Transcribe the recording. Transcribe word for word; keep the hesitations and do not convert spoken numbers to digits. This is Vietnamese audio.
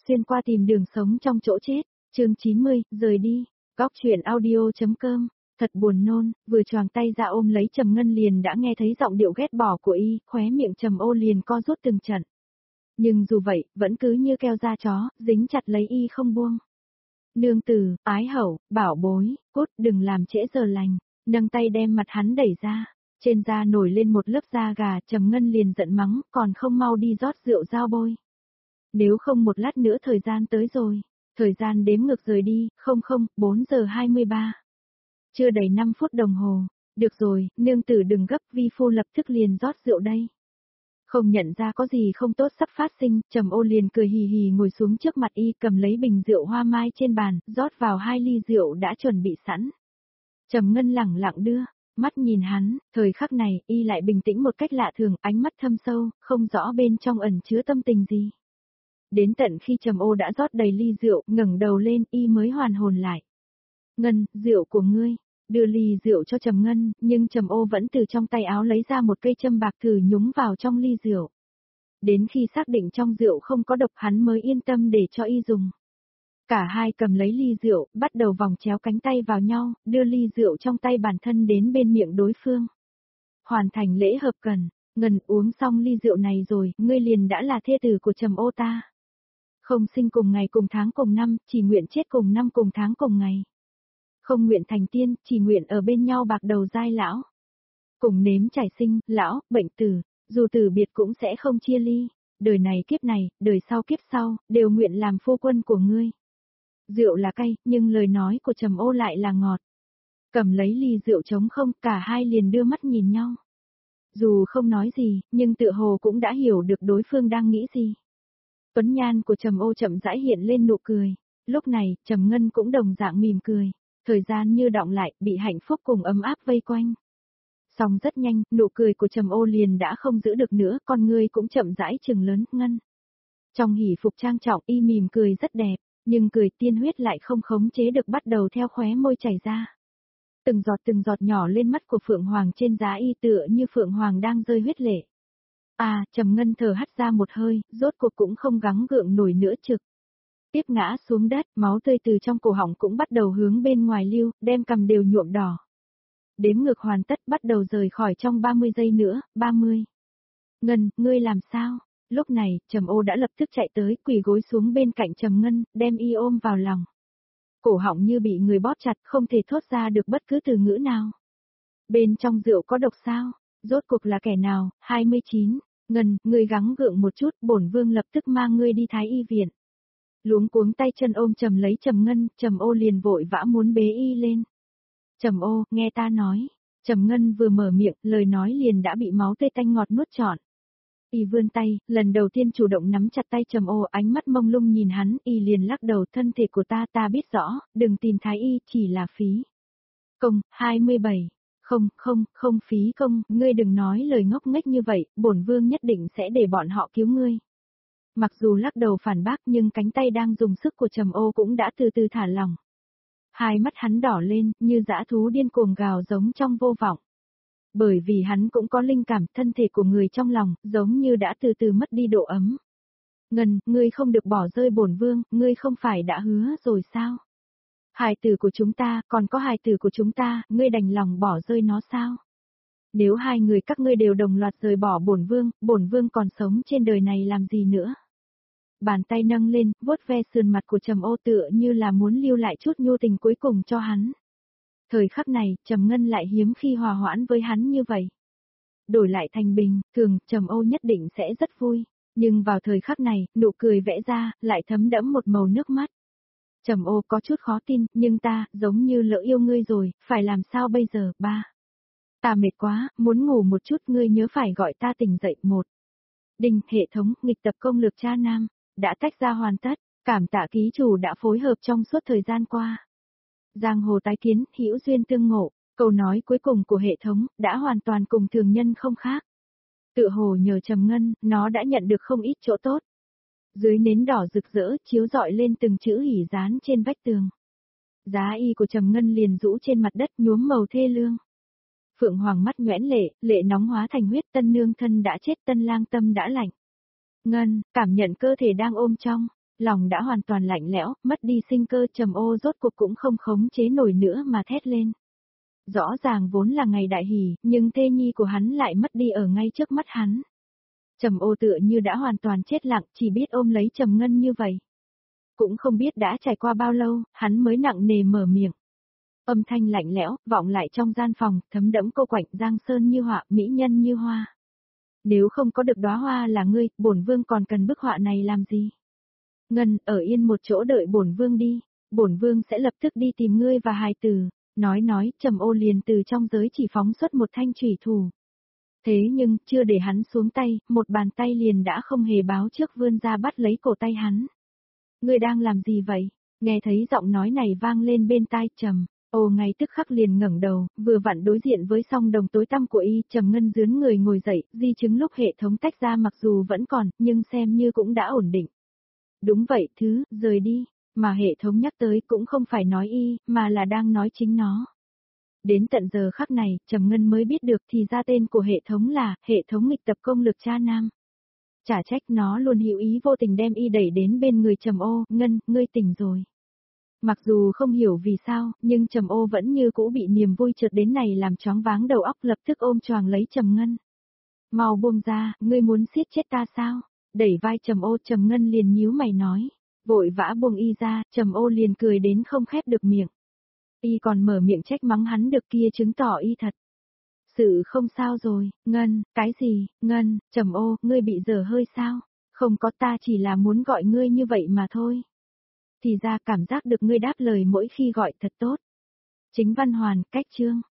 xuyên qua tìm đường sống trong chỗ chết, chương chín mươi, rời đi, góc chuyện audio.com, thật buồn nôn, vừa choàng tay ra ôm lấy Trầm Ngân liền đã nghe thấy giọng điệu ghét bỏ của y, khóe miệng Trầm Ô liền co rút từng trận. Nhưng dù vậy, vẫn cứ như keo da chó, dính chặt lấy y không buông. Nương tử, ái hậu, bảo bối, cút đừng làm trễ giờ lành, nâng tay đem mặt hắn đẩy ra. Trên da nổi lên một lớp da gà, Trầm Ngân liền giận mắng, còn không mau đi rót rượu dao bôi. Nếu không một lát nữa thời gian tới rồi, thời gian đếm ngược rời đi, không không, bốn giờ hai mươi ba. Chưa đầy năm phút đồng hồ, được rồi, nương tử đừng gấp, vi phu lập tức liền rót rượu đây. Không nhận ra có gì không tốt sắp phát sinh, Trầm Ô liền cười hì hì ngồi xuống trước mặt y cầm lấy bình rượu hoa mai trên bàn, rót vào hai ly rượu đã chuẩn bị sẵn. Trầm Ngân lẳng lặng đưa mắt nhìn hắn, thời khắc này, y lại bình tĩnh một cách lạ thường, ánh mắt thâm sâu, không rõ bên trong ẩn chứa tâm tình gì. Đến tận khi Trầm Ô đã rót đầy ly rượu, ngẩng đầu lên, y mới hoàn hồn lại. Ngân, rượu của ngươi, đưa ly rượu cho Trầm Ngân, nhưng Trầm Ô vẫn từ trong tay áo lấy ra một cây châm bạc thử nhúng vào trong ly rượu. Đến khi xác định trong rượu không có độc hắn mới yên tâm để cho y dùng. Cả hai cầm lấy ly rượu, bắt đầu vòng chéo cánh tay vào nhau, đưa ly rượu trong tay bản thân đến bên miệng đối phương. Hoàn thành lễ hợp cần, Ngân uống xong ly rượu này rồi, ngươi liền đã là thê tử của Trầm Ô ta. Không sinh cùng ngày cùng tháng cùng năm, chỉ nguyện chết cùng năm cùng tháng cùng ngày. Không nguyện thành tiên, chỉ nguyện ở bên nhau bạc đầu giai lão. Cùng nếm trải sinh, lão, bệnh tử, dù tử biệt cũng sẽ không chia ly, đời này kiếp này, đời sau kiếp sau, đều nguyện làm phu quân của ngươi. Rượu là cay, nhưng lời nói của Trầm Ô lại là ngọt. Cầm lấy ly rượu trống không, cả hai liền đưa mắt nhìn nhau. Dù không nói gì, nhưng tựa hồ cũng đã hiểu được đối phương đang nghĩ gì. Tuấn nhan của Trầm Ô chậm rãi hiện lên nụ cười. Lúc này, Trầm Ngân cũng đồng dạng mỉm cười. Thời gian như đọng lại, bị hạnh phúc cùng ấm áp vây quanh. Xong rất nhanh, nụ cười của Trầm Ô liền đã không giữ được nữa, con người cũng chậm rãi trừng lớn, Ngân. Trong hỉ phục trang trọng, y mỉm cười rất đẹp, nhưng cười tiên huyết lại không khống chế được bắt đầu theo khóe môi chảy ra. Từng giọt từng giọt nhỏ lên mắt của Phượng Hoàng trên giá y tựa như Phượng Hoàng đang rơi huyết lệ. À, Trầm Ngân thở hắt ra một hơi, rốt cuộc cũng không gắng gượng nổi nữa trực. Tiếp ngã xuống đất, máu tươi từ trong cổ họng cũng bắt đầu hướng bên ngoài lưu, đem cằm đều nhuộm đỏ. Đếm ngược hoàn tất bắt đầu rời khỏi trong ba mươi giây nữa, ba mươi. Ngân, ngươi làm sao? Lúc này, Trầm Ô đã lập tức chạy tới, quỳ gối xuống bên cạnh Trầm Ngân, đem y ôm vào lòng. Cổ họng như bị người bóp chặt, không thể thốt ra được bất cứ từ ngữ nào. Bên trong rượu có độc sao? Rốt cuộc là kẻ nào? hai mươi chín. Ngân, ngươi gắng gượng một chút, bổn vương lập tức mang ngươi đi Thái Y viện. Luống cuống tay chân ôm chầm lấy Trầm Ngân, Trầm Ô liền vội vã muốn bế y lên. Trầm Ô, nghe ta nói. Trầm Ngân vừa mở miệng, lời nói liền đã bị máu tươi tanh ngọt nuốt trọn. Y vươn tay, lần đầu tiên chủ động nắm chặt tay Trầm Ô, ánh mắt mông lung nhìn hắn, y liền lắc đầu, thân thể của ta ta biết rõ, đừng tìm Thái Y, chỉ là phí công. hai mươi bảy. Không, không, không phí công, ngươi đừng nói lời ngốc nghếch như vậy, bổn vương nhất định sẽ để bọn họ cứu ngươi. Mặc dù lắc đầu phản bác nhưng cánh tay đang dùng sức của Trầm Ô cũng đã từ từ thả lỏng. Hai mắt hắn đỏ lên, như dã thú điên cuồng gào giống trong vô vọng. Bởi vì hắn cũng có linh cảm, thân thể của người trong lòng, giống như đã từ từ mất đi độ ấm. Ngân, ngươi không được bỏ rơi bổn vương, ngươi không phải đã hứa rồi sao? Hài tử của chúng ta, còn có hài tử của chúng ta, ngươi đành lòng bỏ rơi nó sao? Nếu hai người các ngươi đều đồng loạt rời bỏ bổn vương, bổn vương còn sống trên đời này làm gì nữa? Bàn tay nâng lên, vuốt ve sườn mặt của Trầm Ô tựa như là muốn lưu lại chút nhu tình cuối cùng cho hắn. Thời khắc này, Trầm Ngân lại hiếm khi hòa hoãn với hắn như vậy. Đổi lại thành bình, thường, Trầm Ô nhất định sẽ rất vui. Nhưng vào thời khắc này, nụ cười vẽ ra, lại thấm đẫm một màu nước mắt. Trầm Ô có chút khó tin, nhưng ta, giống như lỡ yêu ngươi rồi, phải làm sao bây giờ, ba? Ta mệt quá, muốn ngủ một chút, ngươi nhớ phải gọi ta tỉnh dậy. Một. Đinh, hệ thống, nghịch tập công lược cha nam, đã tách ra hoàn tất, cảm tạ ký chủ đã phối hợp trong suốt thời gian qua. Giang hồ tái kiến, hữu duyên tương ngộ, câu nói cuối cùng của hệ thống, đã hoàn toàn cùng thường nhân không khác. Tựa hồ nhờ Trầm Ngân, nó đã nhận được không ít chỗ tốt. Dưới nến đỏ rực rỡ, chiếu rọi lên từng chữ hỉ dán trên vách tường. Giá y của Trầm Ngân liền rũ trên mặt đất nhuốm màu thê lương. Phượng Hoàng mắt nhoẻn lệ, lệ nóng hóa thành huyết, tân nương thân đã chết, tân lang tâm đã lạnh. Ngân, cảm nhận cơ thể đang ôm trong, Lòng đã hoàn toàn lạnh lẽo, mất đi sinh cơ, Trầm Ô rốt cuộc cũng không khống chế nổi nữa mà thét lên. Rõ ràng vốn là ngày đại hỷ, nhưng thê nhi của hắn lại mất đi ở ngay trước mắt hắn. Trầm Ô tựa như đã hoàn toàn chết lặng, chỉ biết ôm lấy Trầm Ngân như vậy. Cũng không biết đã trải qua bao lâu, hắn mới nặng nề mở miệng. Âm thanh lạnh lẽo, vọng lại trong gian phòng, thấm đẫm cô quạnh, giang sơn như họa, mỹ nhân như hoa. Nếu không có được đóa hoa là ngươi, bổn vương còn cần bức họa này làm gì? Ngân, ở yên một chỗ đợi bổn vương đi, bổn vương sẽ lập tức đi tìm ngươi và hài tử. Nói nói, Trầm Ô liền từ trong giới chỉ phóng xuất một thanh chủy thủ. Thế nhưng, chưa để hắn xuống tay, một bàn tay liền đã không hề báo trước vươn ra bắt lấy cổ tay hắn. Ngươi đang làm gì vậy? Nghe thấy giọng nói này vang lên bên tai Trầm Ô ngay tức khắc liền ngẩng đầu, vừa vặn đối diện với song đồng tối tăm của y, Trầm Ngân dướn người ngồi dậy, di chứng lúc hệ thống tách ra mặc dù vẫn còn, nhưng xem như cũng đã ổn định. Đúng vậy, thứ, rời đi, mà hệ thống nhắc tới cũng không phải nói y, mà là đang nói chính nó. Đến tận giờ khắc này, Trầm Ngân mới biết được thì ra tên của hệ thống là, hệ thống nghịch tập công lực cha nam. Chả trách nó luôn hữu ý vô tình đem y đẩy đến bên người Trầm Ô, Ngân, ngươi tỉnh rồi. Mặc dù không hiểu vì sao, nhưng Trầm Ô vẫn như cũ bị niềm vui chợt đến này làm choáng váng đầu óc, lập tức ôm choàng lấy Trầm Ngân. Mau buông ra, ngươi muốn siết chết ta sao? Đẩy vai Trầm Ô, Trầm Ngân liền nhíu mày nói. Vội vã buông y ra, Trầm Ô liền cười đến không khép được miệng. Y còn mở miệng trách mắng hắn được kia chứng tỏ y thật. Sự không sao rồi, Ngân, cái gì, Ngân, Trầm Ô, ngươi bị dở hơi sao? Không có, ta chỉ là muốn gọi ngươi như vậy mà thôi. Thì ra cảm giác được ngươi đáp lời mỗi khi gọi thật tốt. Chính văn hoàn, cách chương.